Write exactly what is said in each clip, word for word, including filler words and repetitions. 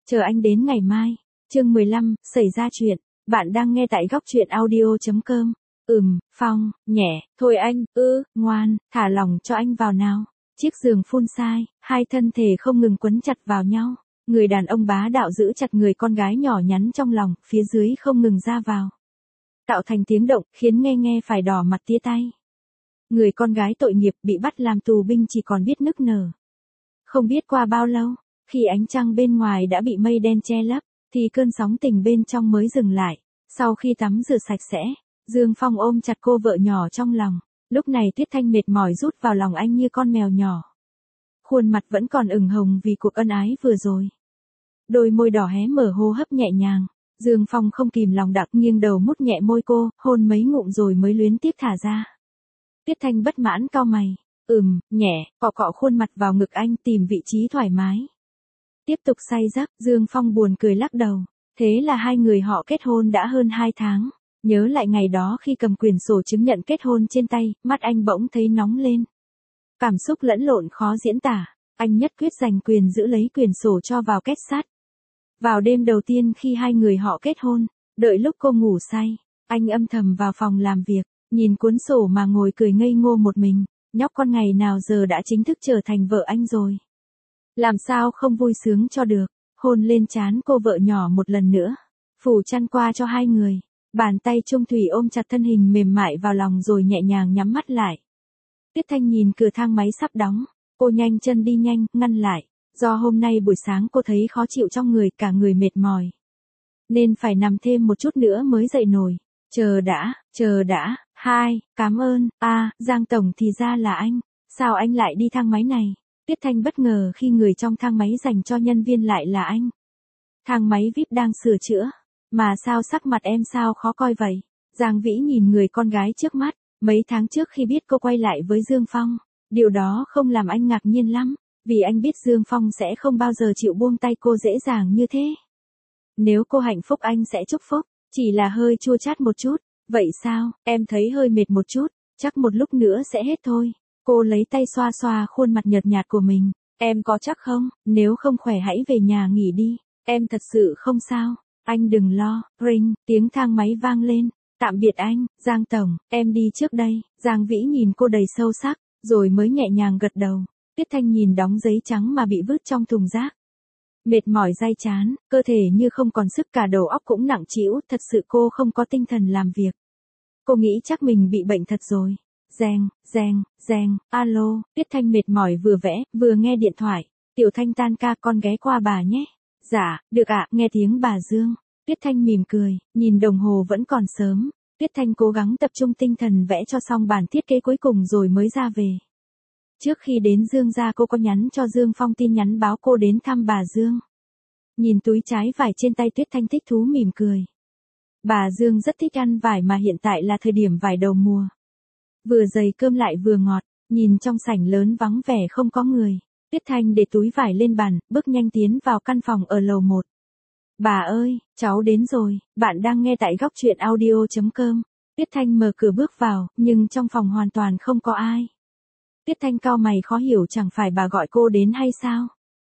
Chờ anh đến ngày mai. Chương mười lăm, xảy ra chuyện. Bạn đang nghe tại góc truyện audio.com. Ừm, Phong, nhẹ, thôi anh, ư, ngoan, thả lỏng cho anh vào nào. Chiếc giường phun sai, hai thân thể không ngừng quấn chặt vào nhau. Người đàn ông bá đạo giữ chặt người con gái nhỏ nhắn trong lòng, phía dưới không ngừng ra vào. Tạo thành tiếng động, khiến nghe nghe phải đỏ mặt tía tay. Người con gái tội nghiệp bị bắt làm tù binh chỉ còn biết nức nở. Không biết qua bao lâu, khi ánh trăng bên ngoài đã bị mây đen che lấp, thì cơn sóng tình bên trong mới dừng lại. Sau khi tắm rửa sạch sẽ, Dương Phong ôm chặt cô vợ nhỏ trong lòng. Lúc này Tuyết Thanh mệt mỏi rút vào lòng anh như con mèo nhỏ. Khuôn mặt vẫn còn ửng hồng vì cuộc ân ái vừa rồi. Đôi môi đỏ hé mở hô hấp nhẹ nhàng. Dương Phong không kìm lòng đặc nghiêng đầu mút nhẹ môi cô, hôn mấy ngụm rồi mới luyến tiếc thả ra. Tuyết Thanh bất mãn cau mày. Ừm, nhẹ, cọ cọ khuôn mặt vào ngực anh tìm vị trí thoải mái. Tiếp tục say giấc, Dương Phong buồn cười lắc đầu. Thế là hai người họ kết hôn đã hơn hai tháng. Nhớ lại ngày đó khi cầm quyển sổ chứng nhận kết hôn trên tay, mắt anh bỗng thấy nóng lên. Cảm xúc lẫn lộn khó diễn tả, anh nhất quyết giành quyền giữ lấy quyển sổ cho vào két sắt. Vào đêm đầu tiên khi hai người họ kết hôn, đợi lúc cô ngủ say, anh âm thầm vào phòng làm việc, nhìn cuốn sổ mà ngồi cười ngây ngô một mình, nhóc con ngày nào giờ đã chính thức trở thành vợ anh rồi. Làm sao không vui sướng cho được, hôn lên trán cô vợ nhỏ một lần nữa, phủ chăn qua cho hai người, bàn tay trung thủy ôm chặt thân hình mềm mại vào lòng rồi nhẹ nhàng nhắm mắt lại. Tuyết Thanh nhìn cửa thang máy sắp đóng, cô nhanh chân đi nhanh, ngăn lại. Do hôm nay buổi sáng cô thấy khó chịu trong người, cả người mệt mỏi. Nên phải nằm thêm một chút nữa mới dậy nổi. Chờ đã, chờ đã, hai, cảm ơn, a à, Giang Tổng thì ra là anh. Sao anh lại đi thang máy này? Tuyết Thanh bất ngờ khi người trong thang máy dành cho nhân viên lại là anh. Thang máy vi ai pi đang sửa chữa. Mà sao sắc mặt em sao khó coi vậy? Giang Vĩ nhìn người con gái trước mắt. Mấy tháng trước khi biết cô quay lại với Dương Phong, điều đó không làm anh ngạc nhiên lắm. Vì anh biết Dương Phong sẽ không bao giờ chịu buông tay cô dễ dàng như thế. Nếu cô hạnh phúc anh sẽ chúc phúc, chỉ là hơi chua chát một chút. Vậy sao, em thấy hơi mệt một chút, chắc một lúc nữa sẽ hết thôi. Cô lấy tay xoa xoa khuôn mặt nhợt nhạt của mình. Em có chắc không, nếu không khỏe hãy về nhà nghỉ đi, em thật sự không sao. Anh đừng lo, ring, tiếng thang máy vang lên. Tạm biệt anh, Giang Tổng, em đi trước đây. Giang Vĩ nhìn cô đầy sâu sắc, rồi mới nhẹ nhàng gật đầu. Tuyết Thanh nhìn đóng giấy trắng mà bị vứt trong thùng rác. Mệt mỏi day chán, cơ thể như không còn sức, cả đầu óc cũng nặng trĩu, thật sự cô không có tinh thần làm việc. Cô nghĩ chắc mình bị bệnh thật rồi. Reng, reng, reng, alo, Tuyết Thanh mệt mỏi vừa vẽ, vừa nghe điện thoại. Tiểu Thanh tan ca, con ghé qua bà nhé. Dạ, được ạ, nghe tiếng bà Dương. Tuyết Thanh mỉm cười, nhìn đồng hồ vẫn còn sớm. Tuyết Thanh cố gắng tập trung tinh thần vẽ cho xong bản thiết kế cuối cùng rồi mới ra về. Trước khi đến Dương gia cô có nhắn cho Dương Phong tin nhắn báo cô đến thăm bà Dương. Nhìn túi trái vải trên tay Tuyết Thanh thích thú mỉm cười. Bà Dương rất thích ăn vải mà hiện tại là thời điểm vải đầu mùa. Vừa dày cơm lại vừa ngọt, nhìn trong sảnh lớn vắng vẻ không có người. Tuyết Thanh để túi vải lên bàn, bước nhanh tiến vào căn phòng ở lầu một. Bà ơi, cháu đến rồi, bạn đang nghe tại góc truyện audio.com. Tuyết Thanh mở cửa bước vào, nhưng trong phòng hoàn toàn không có ai. Tuyết Thanh cau mày khó hiểu, chẳng phải bà gọi cô đến hay sao?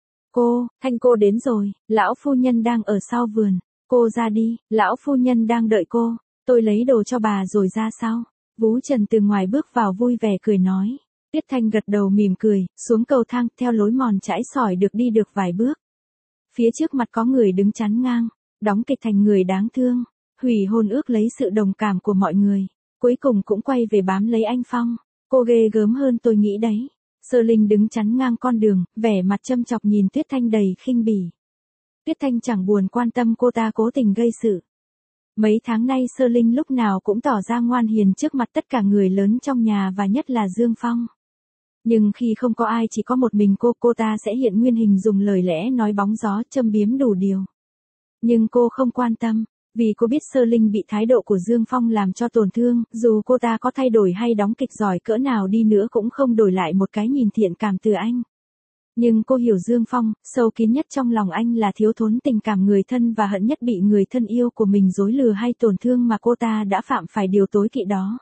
Cô, Thanh cô đến rồi, lão phu nhân đang ở sau vườn. Cô ra đi, lão phu nhân đang đợi cô. Tôi lấy đồ cho bà rồi ra sau. Vú Trần từ ngoài bước vào vui vẻ cười nói. Tuyết Thanh gật đầu mỉm cười, xuống cầu thang, theo lối mòn chãi sỏi được đi được vài bước. Phía trước mặt có người đứng chắn ngang, đóng kịch thành người đáng thương, hủy hôn ước lấy sự đồng cảm của mọi người, cuối cùng cũng quay về bám lấy anh Phong. Cô ghê gớm hơn tôi nghĩ đấy. Sơ Linh đứng chắn ngang con đường, vẻ mặt châm chọc nhìn Tuyết Thanh đầy khinh bỉ. Tuyết Thanh chẳng buồn quan tâm cô ta cố tình gây sự. Mấy tháng nay Sơ Linh lúc nào cũng tỏ ra ngoan hiền trước mặt tất cả người lớn trong nhà và nhất là Dương Phong. Nhưng khi không có ai, chỉ có một mình cô, cô ta sẽ hiện nguyên hình dùng lời lẽ nói bóng gió châm biếm đủ điều. Nhưng cô không quan tâm, vì cô biết Sơ Linh bị thái độ của Dương Phong làm cho tổn thương, dù cô ta có thay đổi hay đóng kịch giỏi cỡ nào đi nữa cũng không đổi lại một cái nhìn thiện cảm từ anh. Nhưng cô hiểu Dương Phong, sâu kín nhất trong lòng anh là thiếu thốn tình cảm người thân và hận nhất bị người thân yêu của mình dối lừa hay tổn thương mà cô ta đã phạm phải điều tối kỵ đó.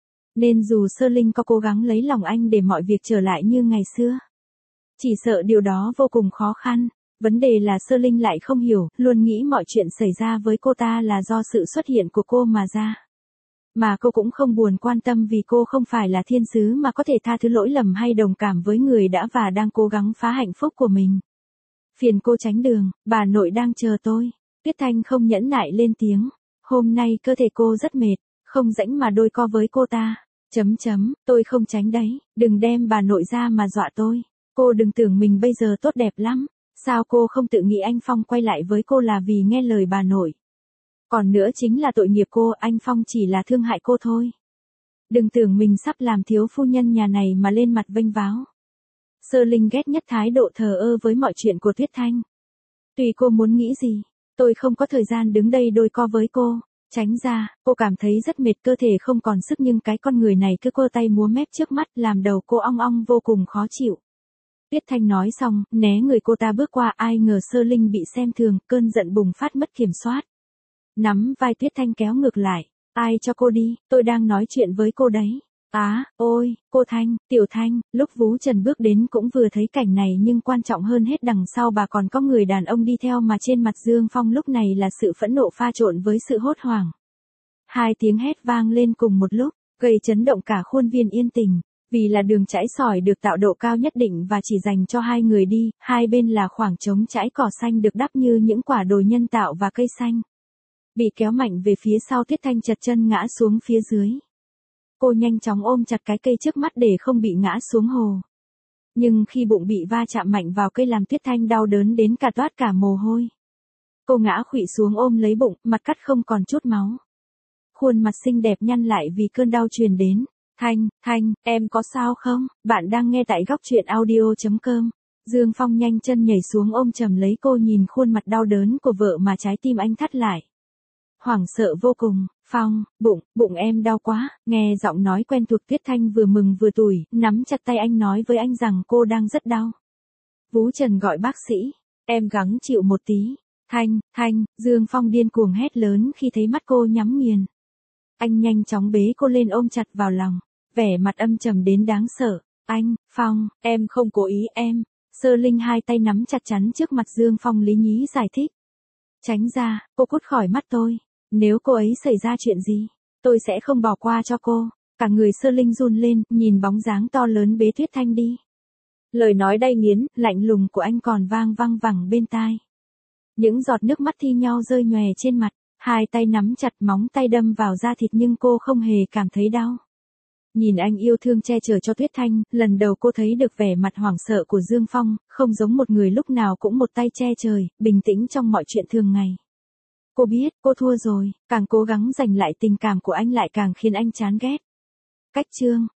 Nên dù Sơ Linh có cố gắng lấy lòng anh để mọi việc trở lại như ngày xưa, chỉ sợ điều đó vô cùng khó khăn. Vấn đề là Sơ Linh lại không hiểu, luôn nghĩ mọi chuyện xảy ra với cô ta là do sự xuất hiện của cô mà ra. Mà cô cũng không buồn quan tâm vì cô không phải là thiên sứ mà có thể tha thứ lỗi lầm hay đồng cảm với người đã và đang cố gắng phá hạnh phúc của mình. Phiền cô tránh đường, bà nội đang chờ tôi. Tuyết Thanh không nhẫn nại lên tiếng. Hôm nay cơ thể cô rất mệt, không rảnh mà đôi co với cô ta. Chấm chấm, tôi không tránh đấy, đừng đem bà nội ra mà dọa tôi. Cô đừng tưởng mình bây giờ tốt đẹp lắm. Sao cô không tự nghĩ anh Phong quay lại với cô là vì nghe lời bà nội? Còn nữa chính là tội nghiệp cô, anh Phong chỉ là thương hại cô thôi. Đừng tưởng mình sắp làm thiếu phu nhân nhà này mà lên mặt vênh váo. Sơ Linh ghét nhất thái độ thờ ơ với mọi chuyện của Tuyết Thanh. Tùy cô muốn nghĩ gì, tôi không có thời gian đứng đây đôi co với cô. Tránh ra, cô cảm thấy rất mệt, cơ thể không còn sức nhưng cái con người này cứ cơ tay múa mép trước mắt làm đầu cô ong ong vô cùng khó chịu. Tuyết Thanh nói xong, né người cô ta bước qua, ai ngờ Sơ Linh bị xem thường, cơn giận bùng phát mất kiểm soát. Nắm vai Tuyết Thanh kéo ngược lại, ai cho cô đi, tôi đang nói chuyện với cô đấy. Á, ôi, cô Thanh, Tiểu Thanh, lúc Vú Trần bước đến cũng vừa thấy cảnh này nhưng quan trọng hơn hết đằng sau bà còn có người đàn ông đi theo mà trên mặt Dương Phong lúc này là sự phẫn nộ pha trộn với sự hốt hoảng. Hai tiếng hét vang lên cùng một lúc, gây chấn động cả khuôn viên yên tĩnh. Vì là đường trải sỏi được tạo độ cao nhất định và chỉ dành cho hai người đi, hai bên là khoảng trống trải cỏ xanh được đắp như những quả đồi nhân tạo và cây xanh. Bị kéo mạnh về phía sau, Tuyết Thanh chật chân ngã xuống phía dưới. Cô nhanh chóng ôm chặt cái cây trước mắt để không bị ngã xuống hồ. Nhưng khi bụng bị va chạm mạnh vào cây làm Tuyết Thanh đau đớn đến cả toát cả mồ hôi. Cô ngã khuỵu xuống ôm lấy bụng, mặt cắt không còn chút máu. Khuôn mặt xinh đẹp nhăn lại vì cơn đau truyền đến. Thanh, Thanh, em có sao không? Bạn đang nghe tại góc truyện audio chấm com. Dương Phong nhanh chân nhảy xuống ôm chầm lấy cô, nhìn khuôn mặt đau đớn của vợ mà trái tim anh thắt lại. Hoảng sợ vô cùng. Phong, bụng, bụng em đau quá. Nghe giọng nói quen thuộc, Tuyết Thanh vừa mừng vừa tủi, nắm chặt tay anh nói với anh rằng cô đang rất đau. Vú Trần gọi bác sĩ. Em gắng chịu một tí. Thanh, Thanh, Dương Phong điên cuồng hét lớn khi thấy mắt cô nhắm nghiền. Anh nhanh chóng bế cô lên ôm chặt vào lòng, vẻ mặt âm trầm đến đáng sợ. Anh, Phong, em không cố ý em. Sơ Linh hai tay nắm chặt chắn trước mặt Dương Phong lý nhí giải thích. Tránh ra, cô cút khỏi mắt tôi. Nếu cô ấy xảy ra chuyện gì, tôi sẽ không bỏ qua cho cô. Cả người Sơ Linh run lên, nhìn bóng dáng to lớn bế Tuyết Thanh đi. Lời nói đay nghiến, lạnh lùng của anh còn vang vang vẳng bên tai. Những giọt nước mắt thi nhau rơi nhòe trên mặt. Hai tay nắm chặt, móng tay đâm vào da thịt nhưng cô không hề cảm thấy đau. Nhìn anh yêu thương che chở cho Tuyết Thanh, lần đầu cô thấy được vẻ mặt hoảng sợ của Dương Phong, không giống một người lúc nào cũng một tay che trời, bình tĩnh trong mọi chuyện thường ngày. Cô biết, cô thua rồi, càng cố gắng giành lại tình cảm của anh lại càng khiến anh chán ghét. Cách chương,